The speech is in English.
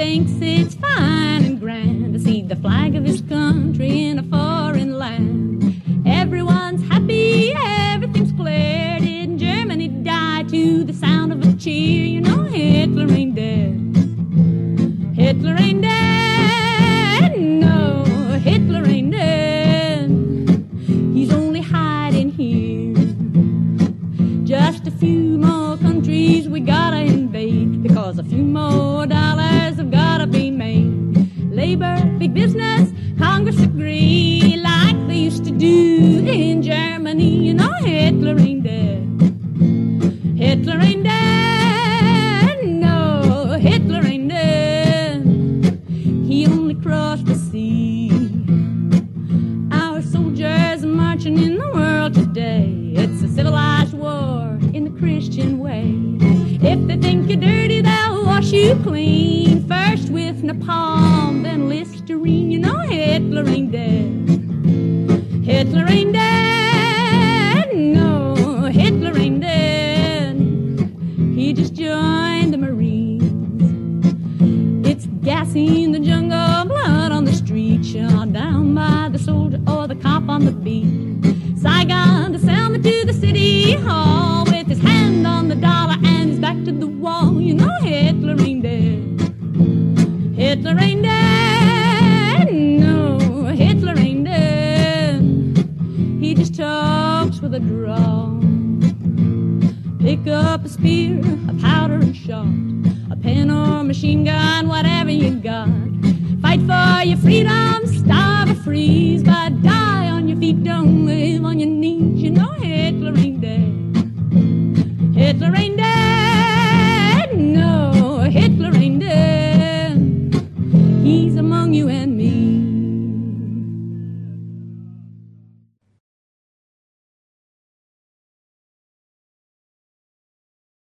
thinks it's fine and grand to see the flag of his country in a foreign land. Everyone's happy, everything's clear. Didn't Germany die to the sound of a cheer? You know Hitler ain't dead. Hitler ain't dead. No, Hitler ain't dead. He's only hiding here. Just a few more countries we gotta invade, because a few more dollars have gotta be made. Labor, big business, Congress agree, like they used to do in Germany. You know Hitler ain't dead. Hitler ain't dead. No, Hitler ain't dead. He only crossed the sea. Our soldiers are marching in the world today. It's a civilized war in the Christian way. If they think you're dirty, they'll wash you clean. First with napalm, then Listerine. You know Hitler ain't dead. Hitler ain't dead. No, Hitler ain't dead. He just joined the Marines. It's gassy in the jungle, blood on the street, shot down by the soldier or the cop on the beat. Saigon to Selma to the city hall, with his hand on the dollar and his back to the wall. You know Hitler ain't dead. Hitler ain't dead. No, Hitler ain't dead. He just talks with a drawl. Pick up a spear, a powder and shot, a pen or machine gun, whatever you got. Fight for your freedom, starve or freeze, but die on your feet, don't live